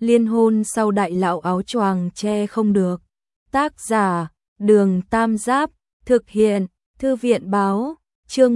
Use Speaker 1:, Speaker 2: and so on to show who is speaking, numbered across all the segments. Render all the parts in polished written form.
Speaker 1: Liên hôn sau đại lão áo choàng che không được. Tác giả, Đường Tam Giáp, thực hiện, Thư viện báo, chương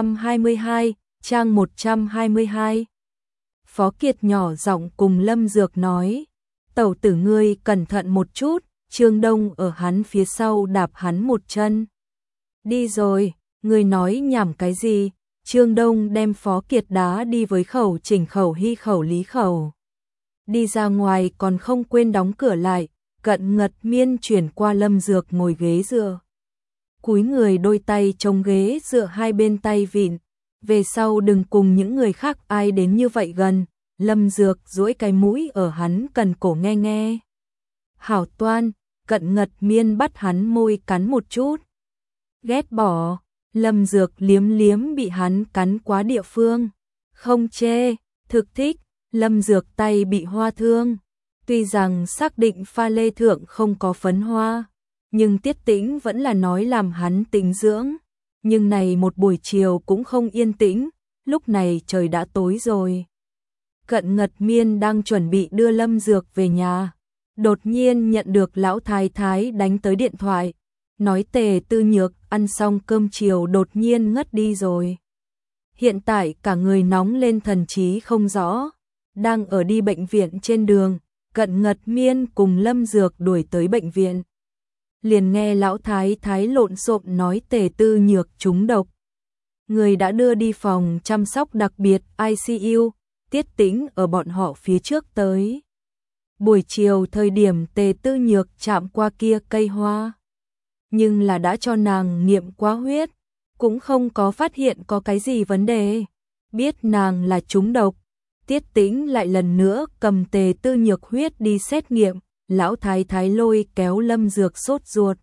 Speaker 1: 122, trang 122. Phó Kiệt nhỏ giọng cùng Lâm Dược nói, tẩu tử ngươi cẩn thận một chút, Trương Đông ở hắn phía sau đạp hắn một chân. Đi rồi, ngươi nói nhảm cái gì? Trương Đông đem Phó Kiệt đá đi với Khẩu Chỉnh, Khẩu Hy, Khẩu Lý, Khẩu. Đi ra ngoài còn không quên đóng cửa lại, Cận Ngật Miên chuyển qua Lâm Dược ngồi ghế dựa. Cúi người đôi tay chống ghế dựa hai bên tay vịn, về sau đừng cùng những người khác ai đến như vậy gần. Lâm Dược duỗi cái mũi ở hắn cần cổ nghe nghe. Hảo toan, Cận Ngật Miên bắt hắn môi cắn một chút. Ghét bỏ, Lâm Dược liếm liếm bị hắn cắn quá địa phương. Không chê, thực thích, Lâm Dược tay bị hoa thương. Tuy rằng xác định pha lê thượng không có phấn hoa, nhưng Tiết Tĩnh vẫn là nói làm hắn tĩnh dưỡng. Nhưng này một buổi chiều cũng không yên tĩnh, lúc này trời đã tối rồi. Cận Ngật Miên đang chuẩn bị đưa Lâm Dược về nhà, đột nhiên nhận được lão thái thái đánh tới điện thoại, nói Tề Tư Nhược ăn xong cơm chiều đột nhiên ngất đi rồi. Hiện tại cả người nóng lên thần trí không rõ, đang ở đi bệnh viện trên đường, Cận Ngật Miên cùng Lâm Dược đuổi tới bệnh viện. Liền nghe lão thái thái lộn xộn nói Tề Tư Nhược trúng độc. Người đã đưa đi phòng chăm sóc đặc biệt ICU, Tiết Tĩnh ở bọn họ phía trước tới. Buổi chiều thời điểm Tề Tư Nhược chạm qua kia cây hoa, nhưng là đã cho nàng nghiệm quá huyết, cũng không có phát hiện có cái gì vấn đề. Biết nàng là trúng độc, Tiết Tĩnh lại lần nữa cầm Tề Tư Nhược huyết đi xét nghiệm. Lão thái thái lôi kéo Lâm Dược sốt ruột,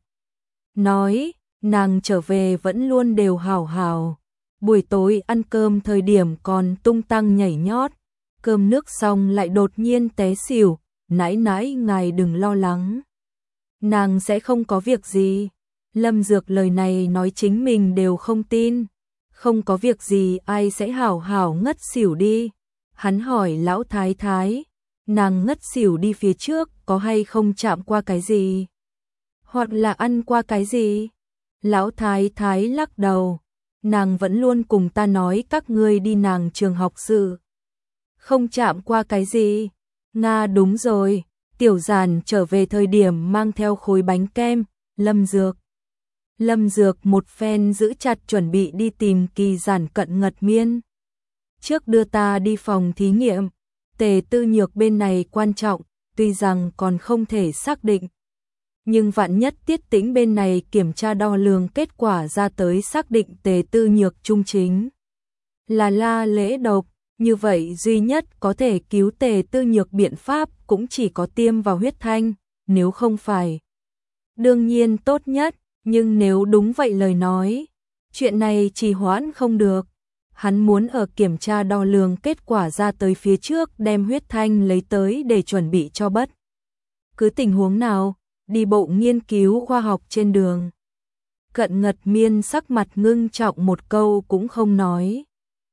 Speaker 1: nói nàng trở về vẫn luôn đều hảo hảo, buổi tối ăn cơm thời điểm còn tung tăng nhảy nhót, cơm nước xong lại đột nhiên té xỉu. Nãi nãi ngài đừng lo lắng, nàng sẽ không có việc gì. Lâm Dược lời này nói chính mình đều không tin, không có việc gì ai sẽ hảo hảo ngất xỉu đi. Hắn hỏi lão thái thái, nàng ngất xỉu đi phía trước có hay không chạm qua cái gì, hoặc là ăn qua cái gì? Lão thái thái lắc đầu, nàng vẫn luôn cùng ta nói các ngươi đi nàng trường học sự, không chạm qua cái gì. Nga đúng rồi, Tiểu Giản trở về thời điểm mang theo khối bánh kem. Lâm Dược một phen giữ chặt chuẩn bị đi tìm Kỳ Giản. Cận Ngật Miên, trước đưa ta đi phòng thí nghiệm. Tề Tư Nhược bên này quan trọng, tuy rằng còn không thể xác định, nhưng vạn nhất Tiết Tĩnh bên này kiểm tra đo lường kết quả ra tới xác định Tề Tư Nhược trung chính là la lễ độc, như vậy duy nhất có thể cứu Tề Tư Nhược biện pháp cũng chỉ có tiêm vào huyết thanh, nếu không phải đương nhiên tốt nhất, nhưng nếu đúng vậy lời nói, chuyện này trì hoãn không được. Hắn muốn ở kiểm tra đo lường kết quả ra tới phía trước đem huyết thanh lấy tới để chuẩn bị cho bất cứ tình huống nào. Đi bộ nghiên cứu khoa học trên đường, Cận Ngật Miên sắc mặt ngưng trọng một câu cũng không nói.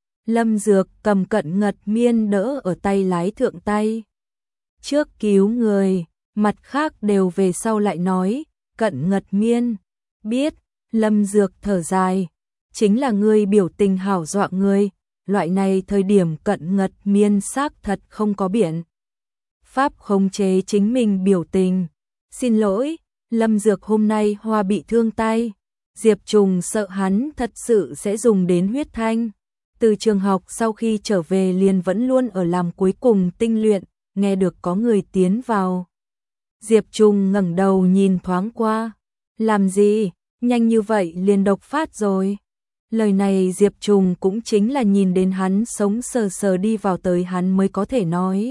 Speaker 1: Lâm Dược cầm Cận Ngật Miên đỡ ở tay lái thượng tay, trước cứu người, mặt khác đều về sau lại nói. Cận Ngật Miên biết. Lâm Dược thở dài, chính là ngươi biểu tình hảo dọa người, loại này thời điểm Cận Ngật Miên xác thật không có biện pháp khống chế chính mình biểu tình. Xin lỗi, Lâm Dược hôm nay hoa bị thương tay, Diệp Trùng sợ hắn thật sự sẽ dùng đến huyết thanh. Từ trường học sau khi trở về liền vẫn luôn ở làm cuối cùng tinh luyện, nghe được có người tiến vào. Diệp Trùng ngẩng đầu nhìn thoáng qua, làm gì, nhanh như vậy liền độc phát rồi. Lời này Diệp Trùng cũng chính là nhìn đến hắn sống sờ sờ đi vào tới hắn mới có thể nói.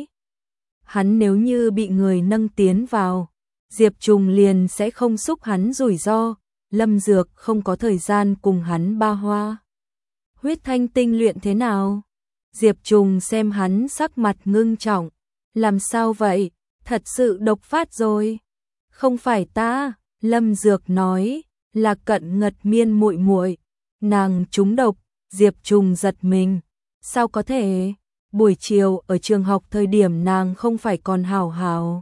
Speaker 1: Hắn nếu như bị người nâng tiến vào, Diệp Trùng liền sẽ không xúc hắn rủi ro. Lâm Dược không có thời gian cùng hắn ba hoa. Huyết thanh tinh luyện thế nào? Diệp Trùng xem hắn sắc mặt ngưng trọng. Làm sao vậy? Thật sự độc phát rồi. Không phải ta, Lâm Dược nói, là Cận Ngật Miên muội muội, nàng trúng độc. Diệp Trùng giật mình. Sao có thể? buổi chiều ở trường học thời điểm nàng không phải còn hào hào.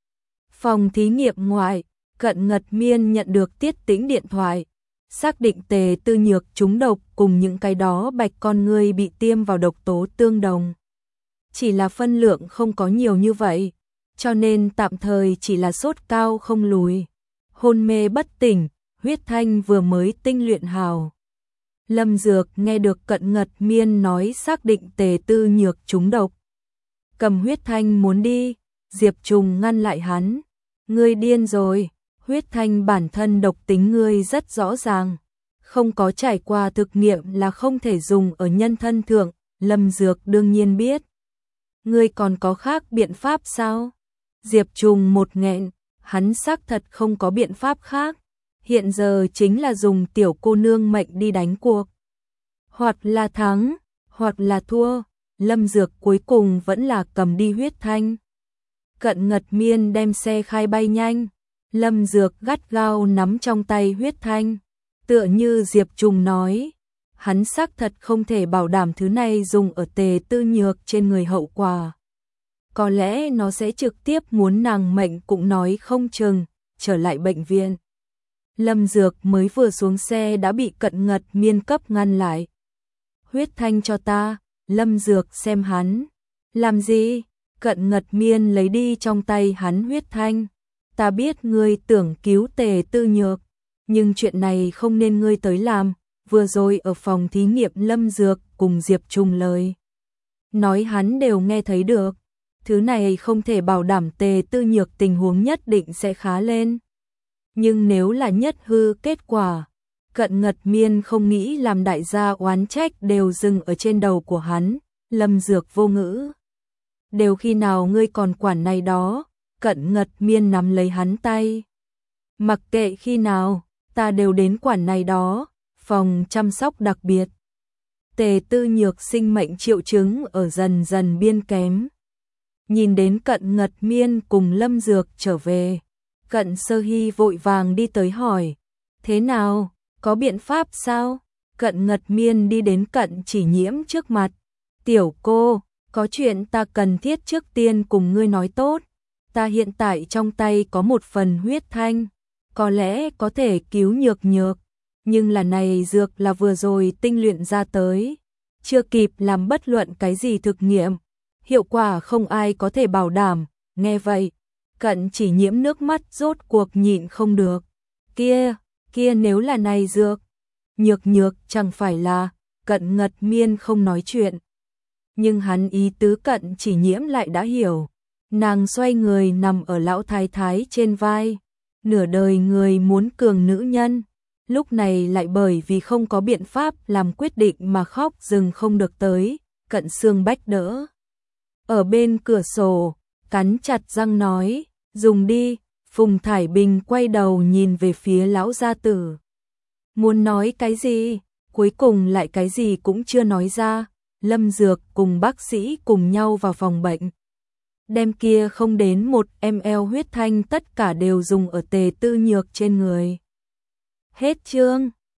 Speaker 1: Phòng thí nghiệm ngoại, Cận Ngật Miên nhận được Tiết Tĩnh điện thoại, xác định Tề Tư Nhược trúng độc cùng những cái đó bạch con ngươi bị tiêm vào độc tố tương đồng. Chỉ là phân lượng không có nhiều như vậy, cho nên tạm thời chỉ là sốt cao không lùi, hôn mê bất tỉnh, huyết thanh vừa mới tinh luyện hào. Lâm Dược nghe được Cận Ngật Miên nói xác định Tề Tư Nhược trúng độc. Cầm huyết thanh muốn đi, Diệp Trùng ngăn lại hắn. Ngươi điên rồi, huyết thanh bản thân độc tính ngươi rất rõ ràng. Không có trải qua thực nghiệm là không thể dùng ở nhân thân thượng, Lâm Dược đương nhiên biết. Ngươi còn có khác biện pháp sao? Diệp Trùng một nghẹn, hắn xác thật không có biện pháp khác. Hiện giờ chính là dùng tiểu cô nương mệnh đi đánh cuộc. Hoặc là thắng, hoặc là thua, Lâm Dược cuối cùng vẫn là cầm đi huyết thanh. Cận Ngật Miên đem xe khai bay nhanh, Lâm Dược gắt gao nắm trong tay huyết thanh. Tựa như Diệp Trùng nói, hắn xác thật không thể bảo đảm thứ này dùng ở Tề Tư Nhược trên người hậu quả. Có lẽ nó sẽ trực tiếp muốn nàng mệnh cũng nói không chừng, trở lại bệnh viện. Lâm Dược mới vừa xuống xe đã bị Cận Ngật Miên cấp ngăn lại. Huyết thanh cho ta, Lâm Dược xem hắn. Làm gì? Cận Ngật Miên lấy đi trong tay hắn huyết thanh. Ta biết ngươi tưởng cứu Tề Tư Nhược, nhưng chuyện này không nên ngươi tới làm. Vừa rồi ở phòng thí nghiệm Lâm Dược cùng Diệp Trùng lời nói hắn đều nghe thấy được. Thứ này không thể bảo đảm Tề Tư Nhược tình huống nhất định sẽ khá lên. Nhưng nếu là nhất hư kết quả, Cận Ngật Miên không nghĩ làm đại gia oán trách đều dừng ở trên đầu của hắn. Lâm Dược vô ngữ. Đều khi nào ngươi còn quản này đó? Cận Ngật Miên nắm lấy hắn tay. Mặc kệ khi nào, ta đều đến quản này đó. Phòng chăm sóc đặc biệt. Tề Tư Nhược sinh mệnh triệu chứng ở dần dần biên kém. Nhìn đến Cận Ngật Miên cùng Lâm Dược trở về, Cận Sơ Hy vội vàng đi tới hỏi, thế nào, có biện pháp sao? Cận Ngật Miên đi đến Cận Chỉ Nhiễm trước mặt, tiểu cô, có chuyện ta cần thiết trước tiên cùng ngươi nói tốt, ta hiện tại trong tay có một phần huyết thanh, có lẽ có thể cứu Nhược Nhược, nhưng là này dược là vừa rồi tinh luyện ra tới, chưa kịp làm bất luận cái gì thực nghiệm. Hiệu quả không ai có thể bảo đảm, nghe vậy, Cận Chỉ Nhiễm nước mắt rốt cuộc nhịn không được. Kia nếu là này dược, Nhược Nhược chẳng phải là, Cận Ngật Miên không nói chuyện. Nhưng hắn ý tứ Cận Chỉ Nhiễm lại đã hiểu, nàng xoay người nằm ở lão thái thái trên vai, nửa đời người muốn cường nữ nhân, lúc này lại bởi vì không có biện pháp làm quyết định mà khóc dừng không được tới, Cận Xương Bách đỡ. Ở bên cửa sổ, cắn chặt răng nói, dùng đi, Phùng Thải Bình quay đầu nhìn về phía lão gia tử. Muốn nói cái gì, cuối cùng lại cái gì cũng chưa nói ra, Lâm Dược cùng bác sĩ cùng nhau vào phòng bệnh. Đem kia không đến 1 ml huyết thanh tất cả đều dùng ở Tề Tư Nhược trên người. Hết chương.